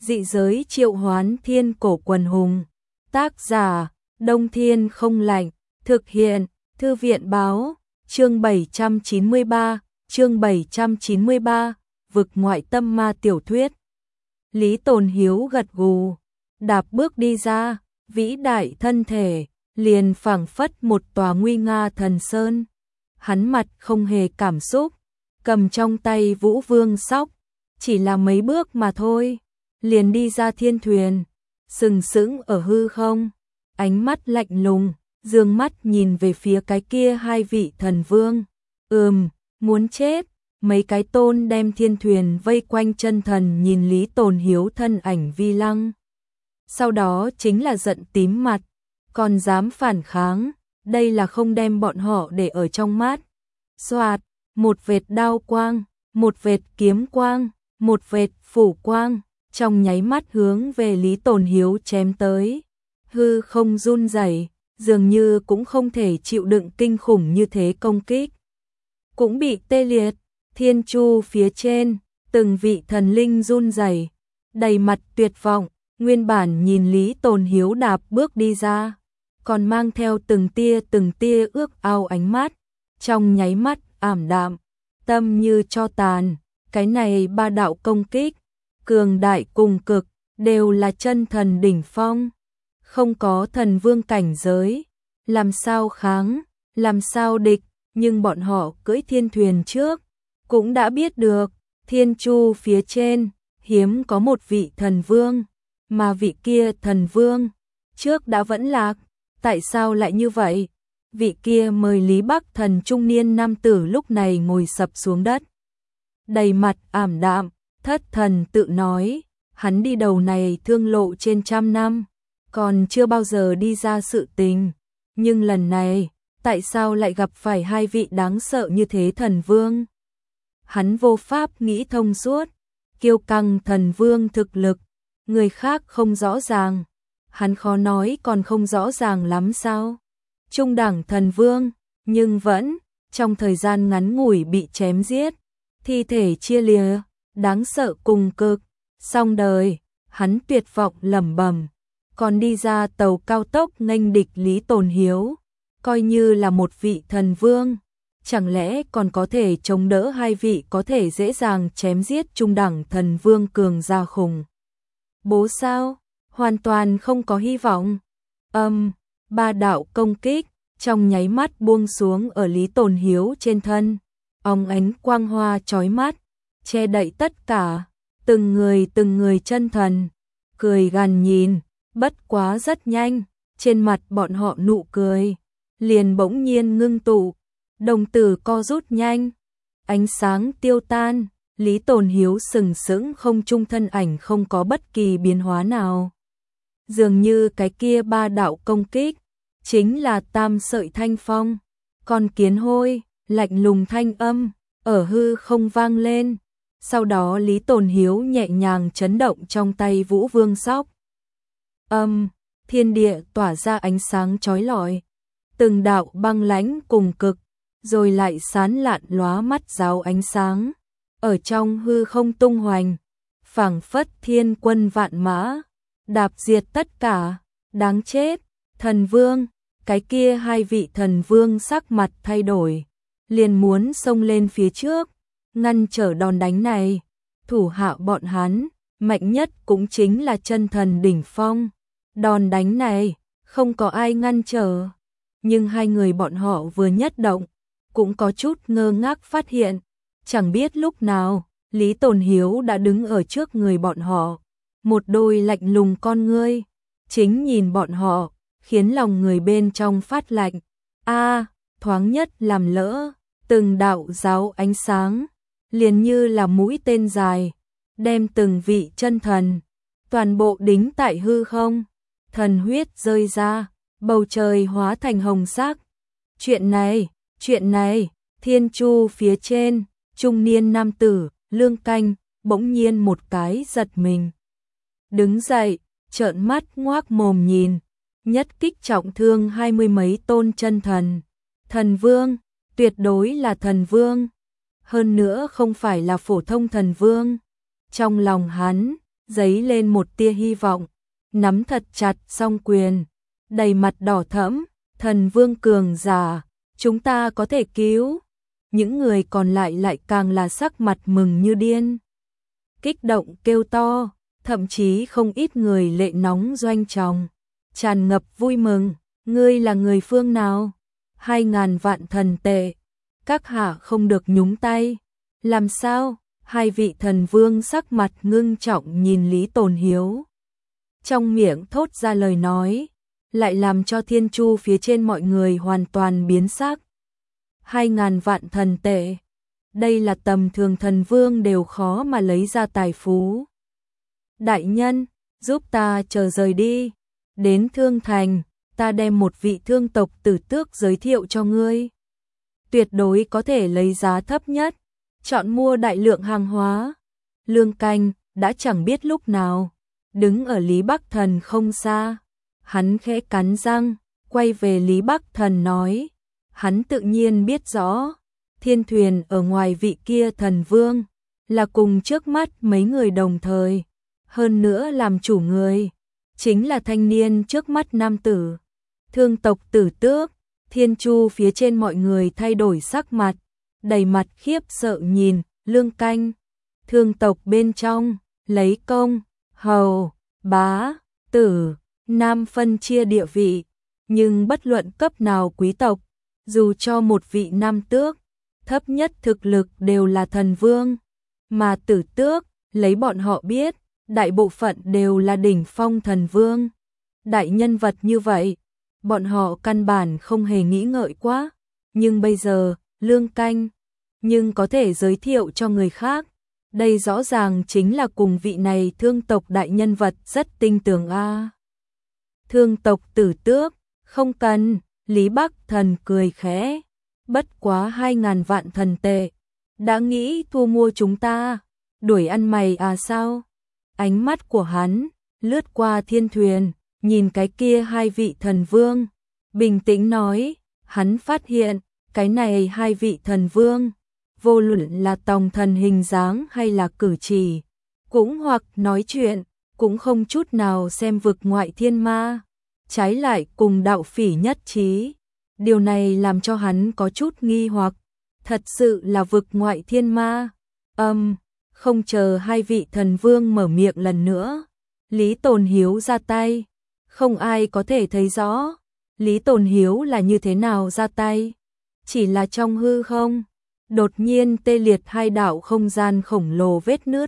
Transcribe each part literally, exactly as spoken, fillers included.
Dị giới triệu hoán thiên cổ quần hùng. Tác giả, Đông Thiên không lạnh. Thực hiện, Thư viện báo. Chương bảy trăm chín mươi ba, chương bảy trăm chín mươi ba, vực ngoại tâm ma tiểu thuyết. Lý Tồn Hiếu gật gù, đạp bước đi ra, vĩ đại thân thể, liền phảng phất một tòa nguy nga thần sơn. Hắn mặt không hề cảm xúc, cầm trong tay Vũ Vương sóc, chỉ là mấy bước mà thôi, liền đi ra thiên thuyền, sừng sững ở hư không, ánh mắt lạnh lùng, dương mắt nhìn về phía cái kia hai vị thần vương. Ừm, muốn chết. Mấy cái tôn đem thiên thuyền vây quanh chân thần nhìn Lý Tồn Hiếu thân ảnh vi lăng. Sau đó chính là giận tím mặt, còn dám phản kháng, đây là không đem bọn họ để ở trong mắt. Xoạt, một vệt đao quang, một vệt kiếm quang, một vệt phủ quang, trong nháy mắt hướng về Lý Tồn Hiếu chém tới. Hư không run rẩy, dường như cũng không thể chịu đựng kinh khủng như thế công kích. Cũng bị tê liệt. Thiên chu phía trên, từng vị thần linh run rẩy, đầy mặt tuyệt vọng, nguyên bản nhìn Lý Tồn Hiếu đạp bước đi ra, còn mang theo từng tia từng tia ước ao ánh mắt, trong nháy mắt ảm đạm, tâm như cho tàn. Cái này ba đạo công kích, cường đại cùng cực, đều là chân thần đỉnh phong, không có thần vương cảnh giới, làm sao kháng, làm sao địch, nhưng bọn họ cưỡi thiên thuyền trước cũng đã biết được, thiên chu phía trên, hiếm có một vị thần vương, mà vị kia thần vương, trước đã vẫn lạc, tại sao lại như vậy? Vị kia mời Lý Bắc thần trung niên nam tử lúc này ngồi sập xuống đất. Đầy mặt ảm đạm, thất thần tự nói, hắn đi đầu này thương lộ trên trăm năm, còn chưa bao giờ đi ra sự tình, nhưng lần này, tại sao lại gặp phải hai vị đáng sợ như thế thần vương? Hắn vô pháp nghĩ thông suốt, kiêu căng thần vương thực lực, người khác không rõ ràng, hắn khó nói còn không rõ ràng lắm sao? Trung đẳng thần vương, nhưng vẫn, trong thời gian ngắn ngủi bị chém giết, thi thể chia lìa, đáng sợ cùng cực, xong đời, hắn tuyệt vọng lẩm bẩm, còn đi ra tàu cao tốc nghênh địch Lý Tồn Hiếu, coi như là một vị thần vương. Chẳng lẽ còn có thể chống đỡ hai vị có thể dễ dàng chém giết trung đẳng thần vương cường gia khủng bố sao? Hoàn toàn không có hy vọng. Âm, ba đạo công kích, trong nháy mắt buông xuống ở Lý Tồn Hiếu trên thân. Óng ánh quang hoa chói mắt, che đậy tất cả, từng người từng người chân thần, cười gằn nhìn, bất quá rất nhanh, trên mặt bọn họ nụ cười, liền bỗng nhiên ngưng tụ. Đồng tử co rút nhanh, ánh sáng tiêu tan, Lý Tồn Hiếu sừng sững không trung thân ảnh không có bất kỳ biến hóa nào. Dường như cái kia ba đạo công kích, chính là tam sợi thanh phong, con kiến hôi, lạnh lùng thanh âm, ở hư không vang lên. Sau đó Lý Tồn Hiếu nhẹ nhàng chấn động trong tay Vũ Vương sóc. Âm, thiên địa tỏa ra ánh sáng chói lọi, từng đạo băng lãnh cùng cực, rồi lại sán lạn lóa mắt giáo ánh sáng, ở trong hư không tung hoành, phảng phất thiên quân vạn mã, đạp diệt tất cả, đáng chết, thần vương, cái kia hai vị thần vương sắc mặt thay đổi, liền muốn xông lên phía trước, ngăn trở đòn đánh này, thủ hạ bọn hắn, mạnh nhất cũng chính là chân thần đỉnh phong, đòn đánh này, không có ai ngăn trở, nhưng hai người bọn họ vừa nhất động, cũng có chút ngơ ngác phát hiện, chẳng biết lúc nào, Lý Tồn Hiếu đã đứng ở trước người bọn họ, một đôi lạnh lùng con ngươi, chính nhìn bọn họ, khiến lòng người bên trong phát lạnh. A, thoáng nhất làm lỡ, từng đạo giáo ánh sáng, liền như là mũi tên dài, đem từng vị chân thần, toàn bộ đính tại hư không, thần huyết rơi ra, bầu trời hóa thành hồng sắc. Chuyện này, chuyện này, thiên chu phía trên, trung niên nam tử, Lương Canh, bỗng nhiên một cái giật mình. Đứng dậy, trợn mắt ngoác mồm nhìn, nhất kích trọng thương hai mươi mấy tôn chân thần. Thần vương, tuyệt đối là thần vương. Hơn nữa không phải là phổ thông thần vương. Trong lòng hắn, dấy lên một tia hy vọng, nắm thật chặt song quyền, đầy mặt đỏ thẫm, thần vương cường giả, chúng ta có thể cứu. Những người còn lại lại càng là sắc mặt mừng như điên. Kích động kêu to, thậm chí không ít người lệ nóng doanh tròng, tràn ngập vui mừng. Ngươi là người phương nào? Hai ngàn vạn thần tệ. Các hạ không được nhúng tay. Làm sao? Hai vị thần vương sắc mặt ngưng trọng nhìn Lý Tồn Hiếu. Trong miệng thốt ra lời nói, lại làm cho thiên chu phía trên mọi người hoàn toàn biến sắc. Hai ngàn vạn thần tệ. Đây là tầm thường thần vương đều khó mà lấy ra tài phú. Đại nhân, giúp ta chờ rời đi. Đến Thương Thành, ta đem một vị thương tộc tử tước giới thiệu cho ngươi. Tuyệt đối có thể lấy giá thấp nhất, chọn mua đại lượng hàng hóa. Lương Canh đã chẳng biết lúc nào, đứng ở Lý Bắc Thần không xa. Hắn khẽ cắn răng, quay về Lý Bắc Thần nói. Hắn tự nhiên biết rõ, thiên thuyền ở ngoài vị kia thần vương, là cùng trước mắt mấy người đồng thời. Hơn nữa làm chủ người, chính là thanh niên trước mắt nam tử. Thương tộc tử tước, thiên chu phía trên mọi người thay đổi sắc mặt, đầy mặt khiếp sợ nhìn, Lương Canh. Thương tộc bên trong, lấy công, hầu, bá, tử, nam phân chia địa vị, nhưng bất luận cấp nào quý tộc, dù cho một vị nam tước, thấp nhất thực lực đều là thần vương, mà tử tước, lấy bọn họ biết, đại bộ phận đều là đỉnh phong thần vương. Đại nhân vật như vậy, bọn họ căn bản không hề nghĩ ngợi quá, nhưng bây giờ, Lương Canh, nhưng có thể giới thiệu cho người khác. Đây rõ ràng chính là cùng vị này thương tộc đại nhân vật rất tinh tường a. À. Thương tộc tử tước, không cần, Lý Bắc Thần cười khẽ, bất quá hai ngàn vạn thần tệ, đã nghĩ thu mua chúng ta, đuổi ăn mày à sao? Ánh mắt của hắn lướt qua thiên thuyền, nhìn cái kia hai vị thần vương, bình tĩnh nói, hắn phát hiện, cái này hai vị thần vương, vô luận là tòng thần hình dáng hay là cử chỉ, cũng hoặc nói chuyện, cũng không chút nào xem vực ngoại thiên ma, trái lại cùng đạo phỉ nhất trí. Điều này làm cho hắn có chút nghi hoặc, thật sự là vực ngoại thiên ma. Âm, um, không chờ hai vị thần vương mở miệng lần nữa, Lý Tồn Hiếu ra tay, không ai có thể thấy rõ, Lý Tồn Hiếu là như thế nào ra tay, chỉ là trong hư không, đột nhiên tê liệt hai đạo không gian khổng lồ vết nứt,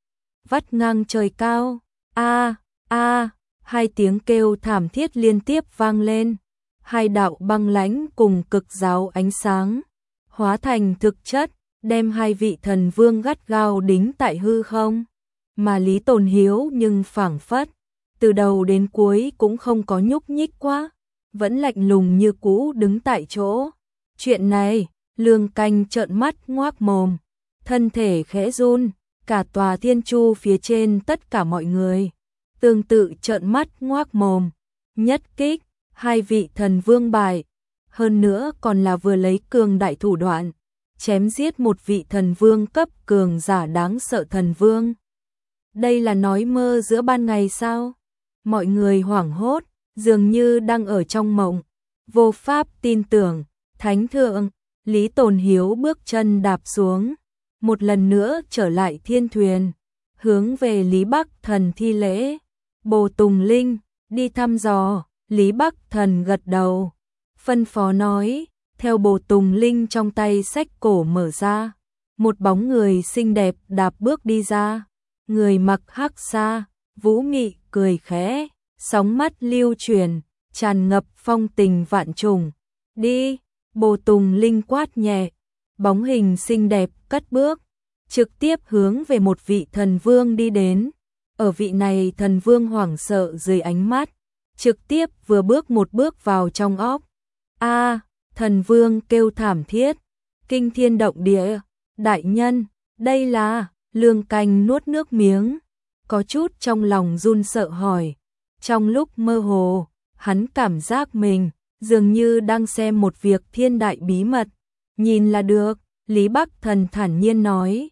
vắt ngang trời cao, a a, hai tiếng kêu thảm thiết liên tiếp vang lên, hai đạo băng lãnh cùng cực giáo ánh sáng, hóa thành thực chất, đem hai vị thần vương gắt gao đính tại hư không, mà Lý Tồn Hiếu nhưng phảng phất, từ đầu đến cuối cũng không có nhúc nhích quá, vẫn lạnh lùng như cũ đứng tại chỗ. Chuyện này, Lương Canh trợn mắt ngoác mồm, thân thể khẽ run, cả tòa thiên chu phía trên tất cả mọi người, tương tự trợn mắt ngoác mồm, nhất kích, hai vị thần vương bại, hơn nữa còn là vừa lấy cường đại thủ đoạn, chém giết một vị thần vương cấp cường giả đáng sợ thần vương. Đây là nói mơ giữa ban ngày sao? Mọi người hoảng hốt, dường như đang ở trong mộng, vô pháp tin tưởng. Thánh thượng, Lý Tồn Hiếu bước chân đạp xuống, một lần nữa trở lại thiên thuyền, hướng về Lý Bắc Thần thi lễ. Bồ Tùng Linh, đi thăm dò. Lý Bắc Thần gật đầu, phân phó nói, theo Bồ Tùng Linh trong tay sách cổ mở ra, một bóng người xinh đẹp đạp bước đi ra, người mặc hắc sa, vũ mị cười khẽ, sóng mắt lưu chuyển, tràn ngập phong tình vạn trùng. Đi, Bồ Tùng Linh quát nhẹ, bóng hình xinh đẹp cất bước, trực tiếp hướng về một vị thần vương đi đến. Ở vị này thần vương hoảng sợ dưới ánh mắt, trực tiếp vừa bước một bước vào trong óc. A, à, thần vương kêu thảm thiết, kinh thiên động địa, đại nhân, đây là, Lương Canh nuốt nước miếng, có chút trong lòng run sợ hỏi. Trong lúc mơ hồ, hắn cảm giác mình dường như đang xem một việc thiên đại bí mật, nhìn là được, Lý Bắc Thần thản nhiên nói,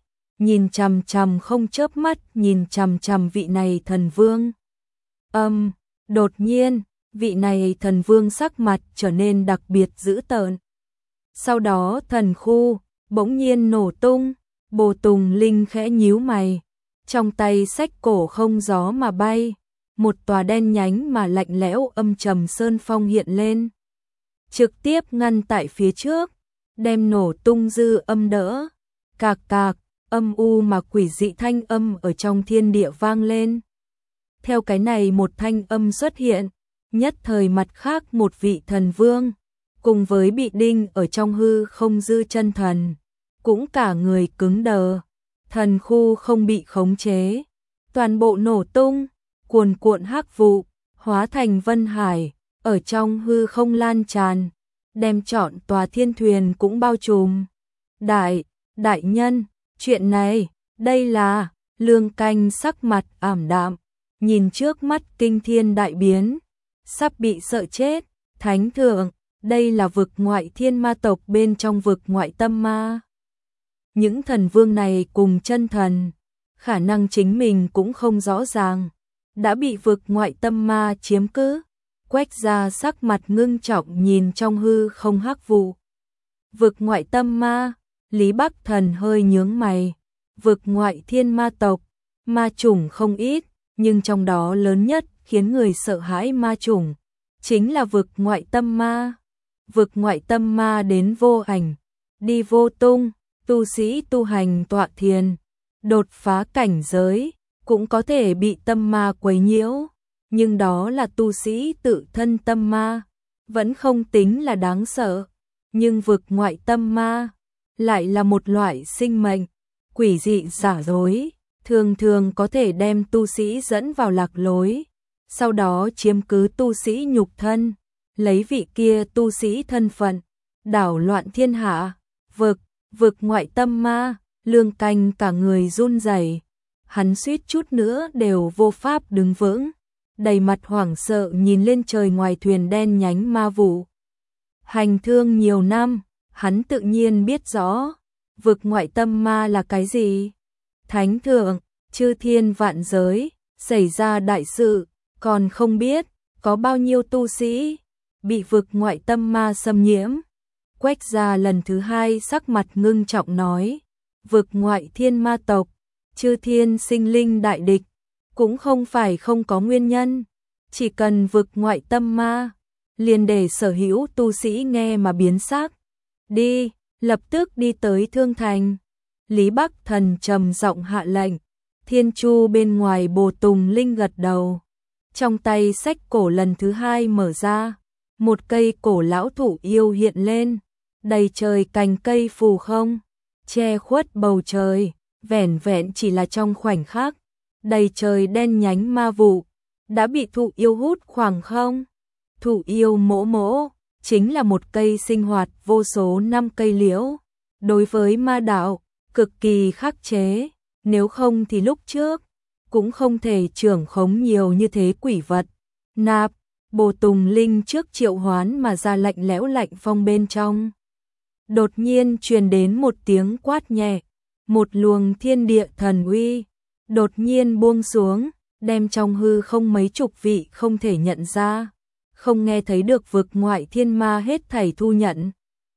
nhìn chằm chằm không chớp mắt nhìn chằm chằm vị này thần vương. Âm, đột nhiên, vị này thần vương sắc mặt trở nên đặc biệt dữ tợn. Sau đó thần khu bỗng nhiên nổ tung, Bồ Tùng Linh khẽ nhíu mày, trong tay xách cổ không gió mà bay, một tòa đen nhánh mà lạnh lẽo âm trầm sơn phong hiện lên, trực tiếp ngăn tại phía trước, đem nổ tung dư âm đỡ. Cạc cạc, âm u mà quỷ dị thanh âm ở trong thiên địa vang lên. Theo cái này một thanh âm xuất hiện, nhất thời mặt khác một vị thần vương, cùng với bị đinh ở trong hư không dư chân thần, cũng cả người cứng đờ, thần khu không bị khống chế, toàn bộ nổ tung, cuồn cuộn hắc vụ, hóa thành vân hải, ở trong hư không lan tràn, đem trọn tòa thiên thuyền cũng bao trùm. Đại, đại nhân, chuyện này, đây là, Lương Canh sắc mặt ảm đạm, nhìn trước mắt kinh thiên đại biến, sắp bị sợ chết, thánh thượng, đây là vực ngoại thiên ma tộc bên trong vực ngoại tâm ma. Những thần vương này cùng chân thần, khả năng chính mình cũng không rõ ràng, đã bị vực ngoại tâm ma chiếm cứ. Quách gia sắc mặt ngưng trọng nhìn trong hư không hắc vụ. Vực ngoại tâm ma, Lý Bắc Thần hơi nhướng mày, vực ngoại thiên ma tộc, ma chủng không ít, nhưng trong đó lớn nhất khiến người sợ hãi ma chủng, chính là vực ngoại tâm ma. Vực ngoại tâm ma đến vô ảnh, đi vô tung, tu sĩ tu hành tọa thiền, đột phá cảnh giới, cũng có thể bị tâm ma quấy nhiễu, nhưng đó là tu sĩ tự thân tâm ma, vẫn không tính là đáng sợ, nhưng vực ngoại tâm ma lại là một loại sinh mệnh, quỷ dị giả dối, thường thường có thể đem tu sĩ dẫn vào lạc lối, sau đó chiếm cứ tu sĩ nhục thân, lấy vị kia tu sĩ thân phận, đảo loạn thiên hạ. Vực, vực ngoại tâm ma, Lương Canh cả người run rẩy, hắn suýt chút nữa đều vô pháp đứng vững, đầy mặt hoảng sợ nhìn lên trời ngoài thuyền đen nhánh ma vụ. Hành thương nhiều năm, hắn tự nhiên biết rõ, vực ngoại tâm ma là cái gì. Thánh thượng, chư thiên vạn giới, xảy ra đại sự, còn không biết, có bao nhiêu tu sĩ bị vực ngoại tâm ma xâm nhiễm. Quách gia lần thứ hai sắc mặt ngưng trọng nói, vực ngoại thiên ma tộc, chư thiên sinh linh đại địch, cũng không phải không có nguyên nhân, chỉ cần vực ngoại tâm ma, liền để sở hữu tu sĩ nghe mà biến sắc. Đi, lập tức đi tới Thương Thành. Lý Bắc Thần trầm giọng hạ lệnh, Thiên Chu bên ngoài Bồ Tùng Linh gật đầu, trong tay xách cổ lần thứ hai mở ra, một cây cổ lão thụ yêu hiện lên, đầy trời cành cây phù không, che khuất bầu trời, vẻn vẹn chỉ là trong khoảnh khắc, đầy trời đen nhánh ma vụ, đã bị thụ yêu hút khoảng không. Thụ yêu mỗ mỗ, chính là một cây sinh hoạt vô số năm cây liễu, đối với ma đạo, cực kỳ khắc chế, nếu không thì lúc trước, cũng không thể trưởng khống nhiều như thế quỷ vật. Nạp, Bồ Tùng Linh trước triệu hoán mà ra lạnh lẽo lạnh phong bên trong. Đột nhiên truyền đến một tiếng quát nhẹ, một luồng thiên địa thần uy, đột nhiên buông xuống, đem trong hư không mấy chục vị không thể nhận ra, không nghe thấy được vực ngoại thiên ma hết thảy thu nhận.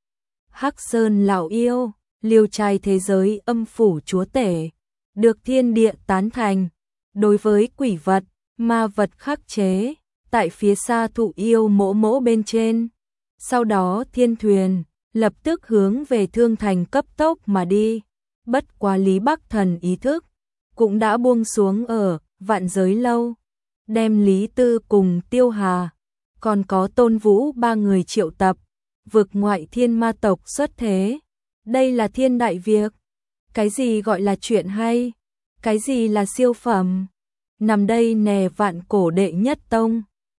Hắc Sơn lão yêu, liêu trai thế giới âm phủ chúa tể, được thiên địa tán thành, đối với quỷ vật, ma vật khắc chế, tại phía xa thụ yêu mỗ mỗ bên trên. Sau đó thiên thuyền, lập tức hướng về Thương Thành cấp tốc mà đi, bất quá Lý Bắc Thần ý thức, cũng đã buông xuống ở Vạn Giới Lâu, đem Lý Tư cùng Tiêu Hà, còn có Tôn Vũ ba người triệu tập, vực ngoại thiên ma tộc xuất thế. Đây là thiên đại việc. Cái gì gọi là chuyện hay? Cái gì là siêu phẩm? Nằm đây nè vạn cổ đệ nhất tông.